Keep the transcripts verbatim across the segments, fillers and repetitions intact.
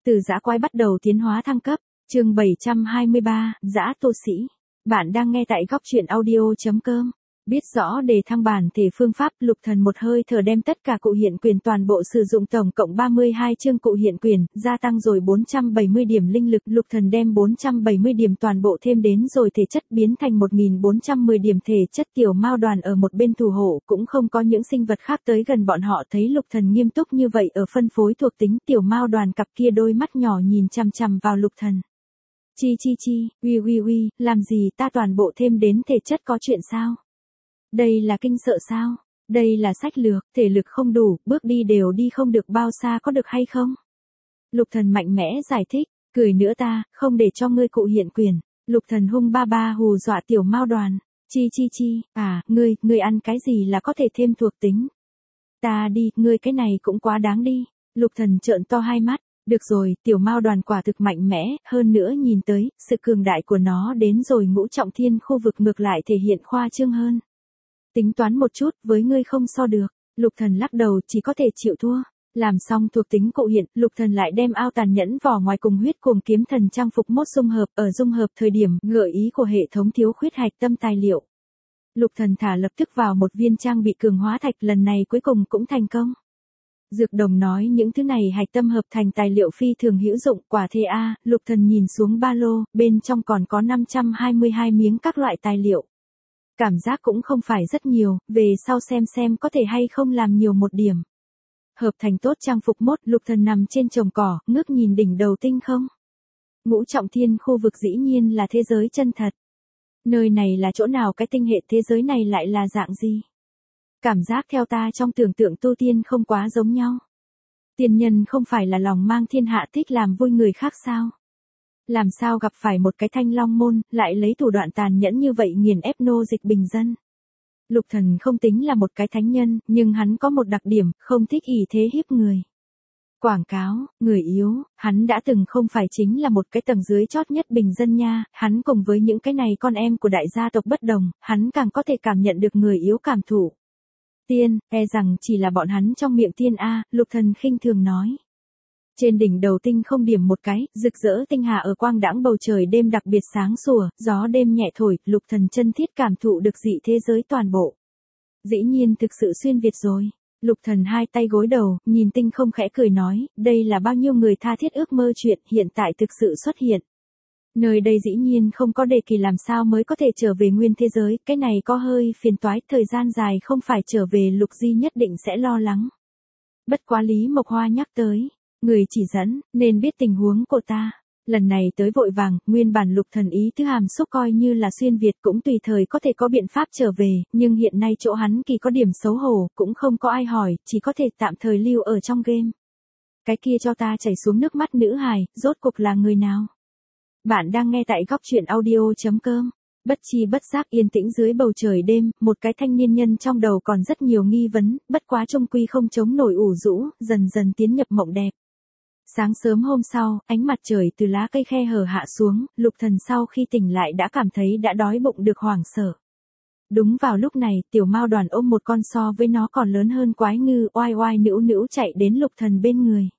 Từ dã quái bắt đầu tiến hóa thăng cấp, chương bảy trăm hai mươi ba, dã tu sĩ. Bạn đang nghe tại góc truyện audio chấm com. Biết rõ đề thăng bản thể phương pháp, Lục Thần một hơi thở đem tất cả cụ hiện quyền toàn bộ sử dụng tổng cộng ba mươi hai chương cụ hiện quyền, gia tăng rồi bốn trăm bảy mươi điểm linh lực. Lục Thần đem bốn trăm bảy mươi điểm toàn bộ thêm đến rồi thể chất biến thành một nghìn bốn trăm mười điểm thể chất. Tiểu Mao Đoàn ở một bên thủ hộ, cũng không có những sinh vật khác tới gần bọn họ. Thấy Lục Thần nghiêm túc như vậy ở phân phối thuộc tính, Tiểu Mao Đoàn cặp kia đôi mắt nhỏ nhìn chằm chằm vào Lục Thần. Chi chi chi, uy uy uy, làm gì ta toàn bộ thêm đến thể chất có chuyện sao? Đây là kinh sợ sao? Đây là sách lược, thể lực không đủ, bước đi đều đi không được bao xa có được hay không? Lục Thần mạnh mẽ giải thích, cười nữa ta, không để cho ngươi cụ hiện quyền. Lục Thần hung ba ba hù dọa Tiểu Mao Đoàn. Chi chi chi, à, ngươi, ngươi ăn cái gì là có thể thêm thuộc tính? Ta đi, ngươi cái này cũng quá đáng đi. Lục Thần trợn to hai mắt. Được rồi, Tiểu Mao Đoàn quả thực mạnh mẽ, hơn nữa nhìn tới, sự cường đại của nó đến rồi ngũ trọng thiên khu vực ngược lại thể hiện khoa trương hơn. Tính toán một chút, với ngươi không so được. Lục Thần lắc đầu, chỉ có thể chịu thua. Làm xong thuộc tính cụ hiện, Lục Thần lại đem ao tàn nhẫn vỏ ngoài cùng huyết cuồng kiếm thần trang phục mốt dung hợp. Ở dung hợp thời điểm, gợi ý của hệ thống thiếu khuyết hạch tâm tài liệu. Lục Thần thả lập tức vào một viên trang bị cường hóa thạch, lần này cuối cùng cũng thành công. Dược đồng nói những thứ này hạch tâm hợp thành tài liệu phi thường hữu dụng. Quả thế a, Lục Thần nhìn xuống ba lô, bên trong còn có năm trăm hai mươi hai miếng các loại tài liệu. Cảm giác cũng không phải rất nhiều, về sau xem xem có thể hay không làm nhiều một điểm. Hợp thành tốt trang phục mốt, Lục Thần nằm trên chồng cỏ, ngước nhìn đỉnh đầu tinh không. Ngũ trọng thiên khu vực dĩ nhiên là thế giới chân thật. Nơi này là chỗ nào, cái tinh hệ thế giới này lại là dạng gì? Cảm giác theo ta trong tưởng tượng tu tiên không quá giống nhau. Tiên nhân không phải là lòng mang thiên hạ thích làm vui người khác sao? Làm sao gặp phải một cái thanh long môn, lại lấy thủ đoạn tàn nhẫn như vậy nghiền ép nô dịch bình dân? Lục Thần không tính là một cái thánh nhân, nhưng hắn có một đặc điểm, không thích ỷ thế hiếp người. Quảng cáo, người yếu, hắn đã từng không phải chính là một cái tầng dưới chót nhất bình dân nha, hắn cùng với những cái này con em của đại gia tộc bất đồng, hắn càng có thể cảm nhận được người yếu cảm thụ. Tiên, e rằng chỉ là bọn hắn trong miệng tiên a, Lục Thần khinh thường nói. Trên đỉnh đầu tinh không điểm một cái, rực rỡ tinh hà ở quang đãng bầu trời đêm đặc biệt sáng sủa, gió đêm nhẹ thổi, Lục Thần chân thiết cảm thụ được dị thế giới toàn bộ. Dĩ nhiên thực sự xuyên Việt rồi. Lục Thần hai tay gối đầu, nhìn tinh không khẽ cười nói, đây là bao nhiêu người tha thiết ước mơ chuyện, hiện tại thực sự xuất hiện. Nơi đây dĩ nhiên không có đề kỳ làm sao mới có thể trở về nguyên thế giới, cái này có hơi phiền toái, thời gian dài không phải trở về Lục Di nhất định sẽ lo lắng. Bất quá Lý Mộc Hoa nhắc tới, người chỉ dẫn, nên biết tình huống của ta. Lần này tới vội vàng, nguyên bản Lục Thần ý thứ hàm xúc coi như là xuyên Việt cũng tùy thời có thể có biện pháp trở về, nhưng hiện nay chỗ hắn kỳ có điểm xấu hổ, cũng không có ai hỏi, chỉ có thể tạm thời lưu ở trong game. Cái kia cho ta chảy xuống nước mắt nữ hài, rốt cuộc là người nào? Bạn đang nghe tại góc truyện audio chấm com. Bất chi bất giác yên tĩnh dưới bầu trời đêm, một cái thanh niên nhân trong đầu còn rất nhiều nghi vấn, bất quá trung quy không chống nổi ủ rũ, dần dần tiến nhập mộng đẹp. Sáng sớm hôm sau, ánh mặt trời từ lá cây khe hở hạ xuống, Lục Thần sau khi tỉnh lại đã cảm thấy đã đói bụng được hoảng sợ. Đúng vào lúc này, Tiểu Mao Đoàn ôm một con so với nó còn lớn hơn quái ngư, oai oai nữu nữu chạy đến Lục Thần bên người.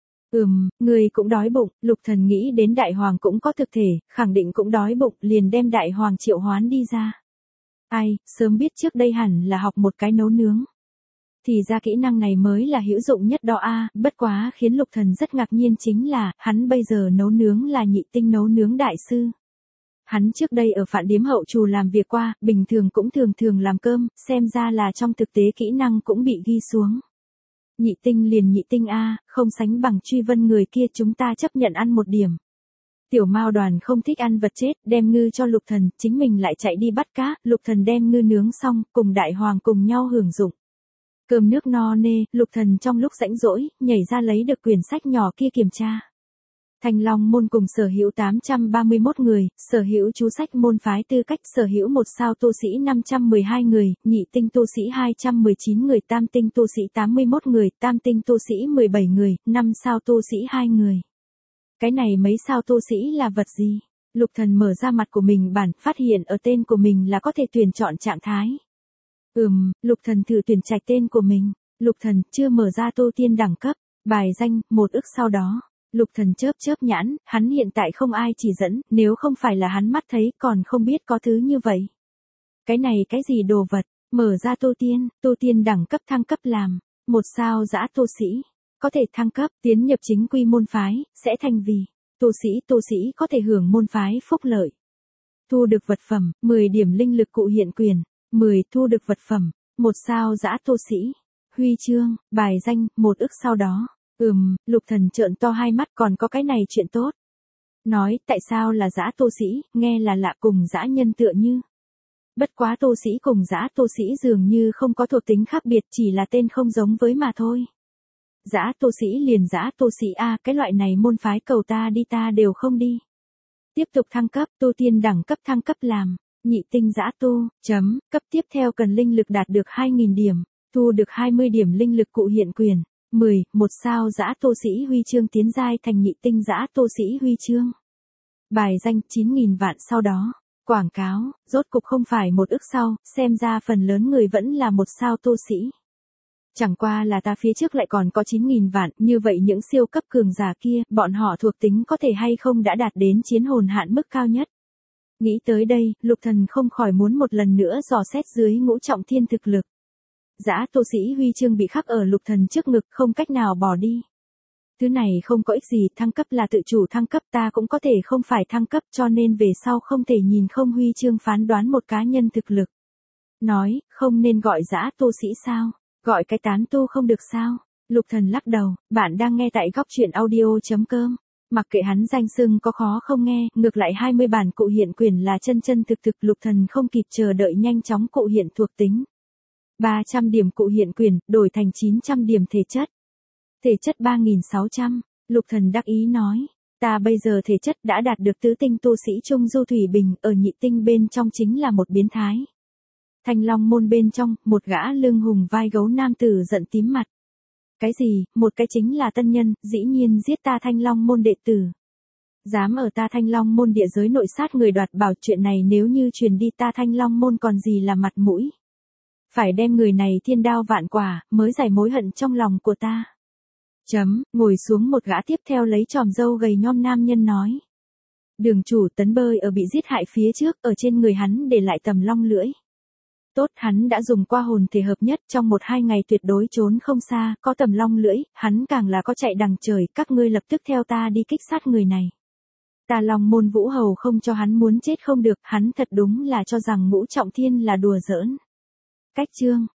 Ừm, người cũng đói bụng, Lục Thần nghĩ đến Đại Hoàng cũng có thực thể, khẳng định cũng đói bụng, liền đem Đại Hoàng triệu hoán đi ra. Ai, sớm biết trước đây hẳn là học một cái nấu nướng. Thì ra kỹ năng này mới là hữu dụng nhất đó a, bất quá khiến Lục Thần rất ngạc nhiên chính là, hắn bây giờ nấu nướng là nhị tinh nấu nướng đại sư. Hắn trước đây ở Phạn Điếm hậu trù làm việc qua, bình thường cũng thường thường làm cơm, xem ra là trong thực tế kỹ năng cũng bị ghi xuống. Nhị tinh liền nhị tinh a, không sánh bằng Truy Vân người kia, chúng ta chấp nhận ăn một điểm. Tiểu Mao Đoàn không thích ăn vật chết, đem ngư cho Lục Thần, chính mình lại chạy đi bắt cá, Lục Thần đem ngư nướng xong, cùng Đại Hoàng cùng nhau hưởng dụng. Cơm nước no nê, Lục Thần trong lúc rảnh rỗi, nhảy ra lấy được quyển sách nhỏ kia kiểm tra. Thanh Long môn cùng sở hữu tám trăm ba mươi mốt người, sở hữu chú sách môn phái tư cách, sở hữu một sao tu sĩ năm trăm mười hai người, nhị tinh tu sĩ hai trăm mười chín người, tam tinh tu sĩ tám mươi mốt người, tam tinh tu sĩ mười bảy người, năm sao tu sĩ hai người. Cái này mấy sao tu sĩ là vật gì? Lục Thần mở ra mặt của mình bản, phát hiện ở tên của mình là có thể tuyển chọn trạng thái. Ừm, Lục Thần thử tuyển trạch tên của mình. Lục Thần chưa mở ra tu tiên đẳng cấp, bài danh, một ức sau đó. Lục Thần chớp chớp nhãn, hắn hiện tại không ai chỉ dẫn, nếu không phải là hắn mắt thấy còn không biết có thứ như vậy. Cái này cái gì đồ vật, mở ra tu tiên, tu tiên đẳng cấp thăng cấp làm, một sao dã tu sĩ, có thể thăng cấp, tiến nhập chính quy môn phái, sẽ thành vì, tu sĩ tu sĩ có thể hưởng môn phái phúc lợi. Thu được vật phẩm, mười điểm linh lực cụ hiện quyền, mười thu được vật phẩm, một sao dã tu sĩ, huy chương, bài danh, một ức sau đó. Ừm, Lục Thần trợn to hai mắt còn có cái này chuyện tốt. Nói, tại sao là dã tu sĩ, nghe là lạ cùng dã nhân tựa như. Bất quá tu sĩ cùng dã tu sĩ dường như không có thuộc tính khác biệt chỉ là tên không giống với mà thôi. Dã tu sĩ liền dã tu sĩ A, cái loại này môn phái cầu ta đi ta đều không đi. Tiếp tục thăng cấp, tu tiên đẳng cấp thăng cấp làm, nhị tinh dã tu, chấm, cấp tiếp theo cần linh lực đạt được hai nghìn điểm, thu được hai mươi điểm linh lực cụ hiện quyền, mười, một sao dã tu sĩ huy chương tiến giai thành nhị tinh dã tu sĩ huy chương. Bài danh chín nghìn vạn sau đó, quảng cáo, rốt cục không phải một ức sau, xem ra phần lớn người vẫn là một sao tu sĩ. Chẳng qua là ta phía trước lại còn có chín nghìn vạn, như vậy những siêu cấp cường giả kia, bọn họ thuộc tính có thể hay không đã đạt đến chiến hồn hạn mức cao nhất. Nghĩ tới đây, Lục Thần không khỏi muốn một lần nữa dò xét dưới ngũ trọng thiên thực lực. Dã tu sĩ huy chương bị khắc ở Lục Thần trước ngực không cách nào bỏ đi. Thứ này không có ích gì, thăng cấp là tự chủ thăng cấp ta cũng có thể không phải thăng cấp cho nên về sau không thể nhìn không huy chương phán đoán một cá nhân thực lực. Nói, không nên gọi dã tu sĩ sao? Gọi cái tán tu không được sao? Lục Thần lắc đầu, bạn đang nghe tại góc truyện audio.com. Mặc kệ hắn danh xưng có khó không nghe, ngược lại hai mươi bản cụ hiện quyền là chân chân thực thực Lục Thần không kịp chờ đợi nhanh chóng cụ hiện thuộc tính. ba trăm điểm cụ hiện quyền, đổi thành chín trăm điểm thể chất. Thể chất ba nghìn sáu trăm, Lục Thần đắc ý nói, ta bây giờ thể chất đã đạt được tứ tinh tu sĩ Trung Du Thủy Bình, ở nhị tinh bên trong chính là một biến thái. Thanh Long môn bên trong, một gã lưng hùng vai gấu nam tử giận tím mặt. Cái gì, một cái chính là tân nhân, dĩ nhiên giết ta Thanh Long môn đệ tử. Dám ở ta Thanh Long môn địa giới nội sát người đoạt bảo, chuyện này nếu như truyền đi ta Thanh Long môn còn gì là mặt mũi. Phải đem người này thiên đao vạn quả, mới giải mối hận trong lòng của ta. Chấm, ngồi xuống một gã tiếp theo lấy tròm râu gầy nhom nam nhân nói. Đường chủ Tấn Bơi ở bị giết hại phía trước, ở trên người hắn để lại tầm long lưỡi. Tốt, hắn đã dùng qua hồn thể hợp nhất trong một hai ngày tuyệt đối trốn không xa, có tầm long lưỡi, hắn càng là có chạy đằng trời, các ngươi lập tức theo ta đi kích sát người này. Ta Long môn Vũ Hầu không cho hắn muốn chết không được, hắn thật đúng là cho rằng ngũ trọng thiên là đùa giỡn. Cách chương,